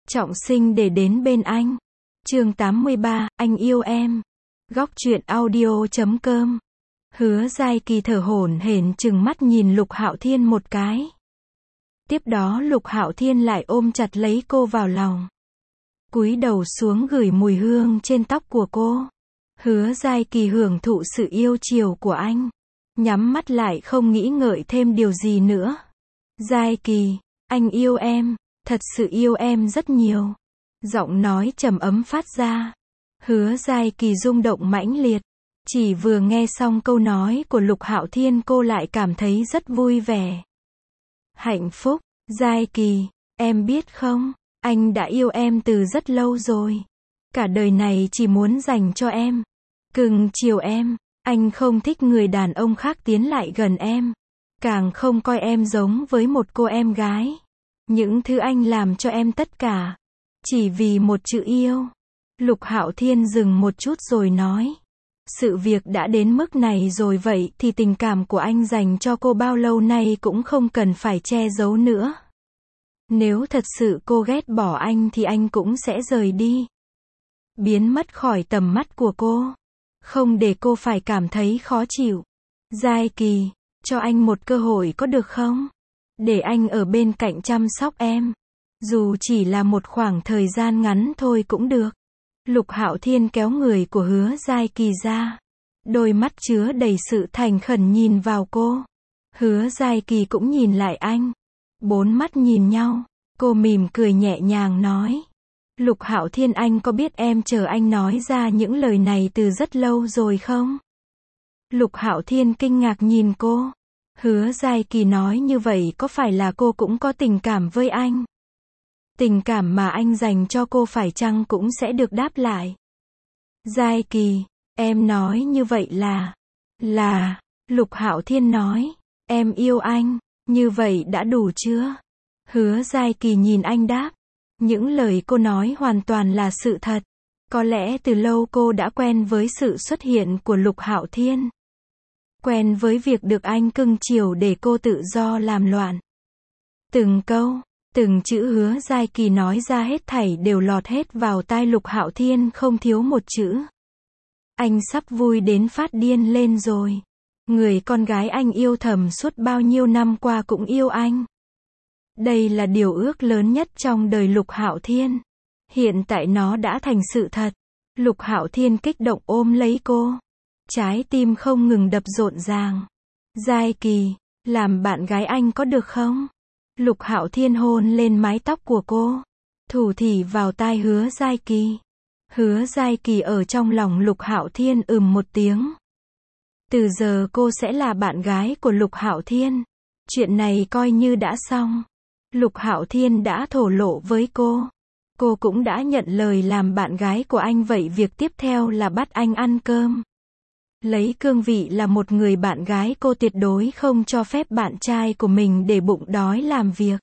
trọng sinh để đến bên anh. Chương 83, anh yêu em. Góc truyện audio.com. Hứa Giai Kỳ thở hổn hển trừng mắt nhìn Lục Hạo Thiên một cái. Tiếp đó Lục Hạo Thiên lại ôm chặt lấy cô vào lòng. Cúi đầu xuống gửi mùi hương trên tóc của cô. Hứa Giai Kỳ hưởng thụ sự yêu chiều của anh. Nhắm mắt lại không nghĩ ngợi thêm điều gì nữa. Giai Kỳ, anh yêu em, thật sự yêu em rất nhiều. Giọng nói trầm ấm phát ra. Hứa Giai Kỳ rung động mãnh liệt. Chỉ vừa nghe xong câu nói của Lục Hạo Thiên cô lại cảm thấy rất vui vẻ. Hạnh phúc. Giai Kỳ, em biết không, anh đã yêu em từ rất lâu rồi. Cả đời này chỉ muốn dành cho em. Cưng chiều em. Anh không thích người đàn ông khác tiến lại gần em. Càng không coi em giống với một cô em gái. Những thứ anh làm cho em tất cả. Chỉ vì một chữ yêu. Lục Hạo Thiên dừng một chút rồi nói. Sự việc đã đến mức này rồi vậy thì tình cảm của anh dành cho cô bao lâu nay cũng không cần phải che giấu nữa. Nếu thật sự cô ghét bỏ anh thì anh cũng sẽ rời đi. Biến mất khỏi tầm mắt của cô. Không để cô phải cảm thấy khó chịu. Giai Kỳ, cho anh một cơ hội có được không? Để anh ở bên cạnh chăm sóc em. Dù chỉ là một khoảng thời gian ngắn thôi cũng được. Lục Hạo Thiên kéo người của Hứa Giai Kỳ ra. Đôi mắt chứa đầy sự thành khẩn nhìn vào cô. Hứa Giai Kỳ cũng nhìn lại anh. Bốn mắt nhìn nhau. Cô mỉm cười nhẹ nhàng nói. Lục Hạo Thiên, anh có biết em chờ anh nói ra những lời này từ rất lâu rồi không? Lục Hạo Thiên kinh ngạc nhìn cô. Hứa Giai Kỳ nói như vậy có phải là cô cũng có tình cảm với anh? Tình cảm mà anh dành cho cô phải chăng cũng sẽ được đáp lại? Giai Kỳ, em nói như vậy là, Lục Hạo Thiên nói, em yêu anh, như vậy đã đủ chưa? Hứa Giai Kỳ nhìn anh đáp. Những lời cô nói hoàn toàn là sự thật. Có lẽ từ lâu cô đã quen với sự xuất hiện của Lục Hạo Thiên. Quen với việc được anh cưng chiều để cô tự do làm loạn. Từng câu, từng chữ Hứa Giai Kỳ nói ra hết thảy đều lọt hết vào tai Lục Hạo Thiên không thiếu một chữ. Anh sắp vui đến phát điên lên rồi. Người con gái anh yêu thầm suốt bao nhiêu năm qua cũng yêu anh. Đây là điều ước lớn nhất trong đời Lục Hạo Thiên. Hiện tại nó đã thành sự thật. Lục Hạo Thiên kích động ôm lấy cô. Trái tim không ngừng đập rộn ràng. Giai Kỳ, làm bạn gái anh có được không? Lục Hạo Thiên hôn lên mái tóc của cô. Thủ thỉ vào tai Hứa Giai Kỳ. Hứa Giai Kỳ ở trong lòng Lục Hạo Thiên một tiếng. Từ giờ cô sẽ là bạn gái của Lục Hạo Thiên. Chuyện này coi như đã xong. Lục Hạo Thiên đã thổ lộ với cô. Cô cũng đã nhận lời làm bạn gái của anh, vậy việc tiếp theo là bắt anh ăn cơm. Lấy cương vị là một người bạn gái, cô tuyệt đối không cho phép bạn trai của mình để bụng đói làm việc.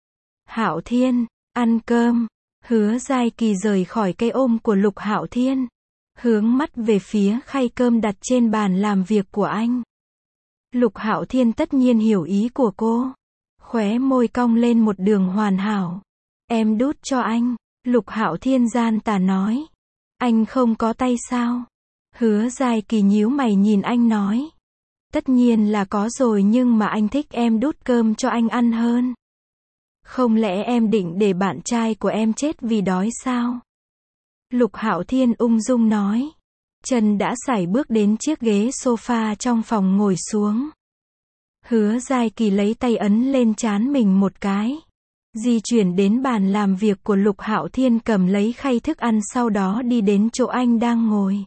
Hạo Thiên, ăn cơm. Hứa Giai Kỳ rời khỏi cái ôm của Lục Hạo Thiên. Hướng mắt về phía khay cơm đặt trên bàn làm việc của anh. Lục Hạo Thiên tất nhiên hiểu ý của cô. Khóe môi cong lên một đường hoàn hảo. Em đút cho anh. Lục Hạo Thiên gian tà nói. Anh không có tay sao? Hứa Giai Kỳ nhíu mày nhìn anh nói. Tất nhiên là có rồi, nhưng mà anh thích em đút cơm cho anh ăn hơn. Không lẽ em định để bạn trai của em chết vì đói sao? Lục Hạo Thiên ung dung nói. Chân đã sải bước đến chiếc ghế sofa trong phòng ngồi xuống. Hứa Giai Kỳ lấy tay ấn lên trán mình một cái. Di chuyển đến bàn làm việc của Lục Hạo Thiên, cầm lấy khay thức ăn, sau đó đi đến chỗ anh đang ngồi.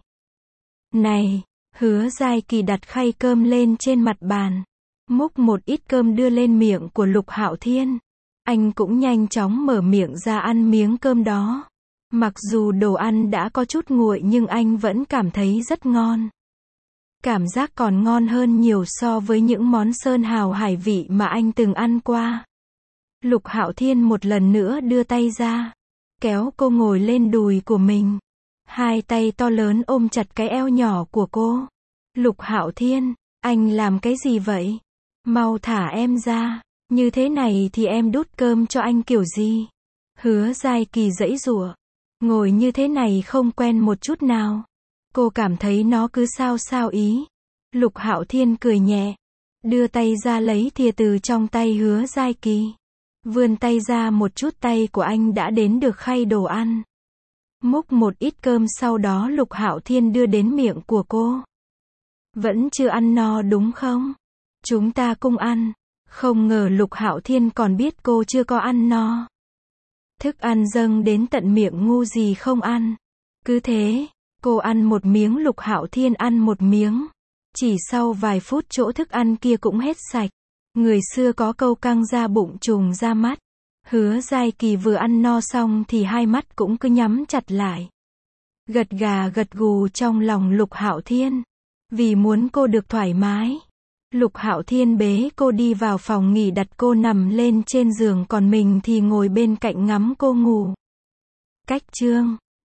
Này, Hứa Giai Kỳ đặt khay cơm lên trên mặt bàn. Múc một ít cơm đưa lên miệng của Lục Hạo Thiên. Anh cũng nhanh chóng mở miệng ra ăn miếng cơm đó. Mặc dù đồ ăn đã có chút nguội nhưng anh vẫn cảm thấy rất ngon. Cảm giác còn ngon hơn nhiều so với những món sơn hào hải vị mà anh từng ăn qua. Lục Hạo Thiên một lần nữa đưa tay ra, kéo cô ngồi lên đùi của mình. Hai tay to lớn ôm chặt cái eo nhỏ của cô. Lục Hạo Thiên, anh làm cái gì vậy? Mau thả em ra. Như thế này thì em đút cơm cho anh kiểu gì? Hứa Giai Kỳ giãy giụa. Ngồi như thế này không quen một chút nào. Cô cảm thấy nó cứ sao sao ý. Lục Hạo Thiên cười nhẹ. Đưa tay ra lấy thìa từ trong tay Hứa Giai Kỳ. Vươn tay ra một chút tay của anh đã đến được khay đồ ăn. Múc một ít cơm sau đó Lục Hạo Thiên đưa đến miệng của cô. Vẫn chưa ăn no đúng không? Chúng ta cùng ăn. Không ngờ Lục Hạo Thiên còn biết cô chưa có ăn no. Thức ăn dâng đến tận miệng ngu gì không ăn. Cứ thế, cô ăn một miếng Lục Hạo Thiên ăn một miếng. Chỉ sau vài phút chỗ thức ăn kia cũng hết sạch. Người xưa có câu căng ra bụng trùng ra mắt. Hứa Giai Kỳ vừa ăn no xong thì hai mắt cũng cứ nhắm chặt lại. Gật gà gật gù trong lòng Lục Hạo Thiên. Vì muốn cô được thoải mái. Lục Hạo Thiên bế cô đi vào phòng nghỉ đặt cô nằm lên trên giường còn mình thì ngồi bên cạnh ngắm cô ngủ. Cách chương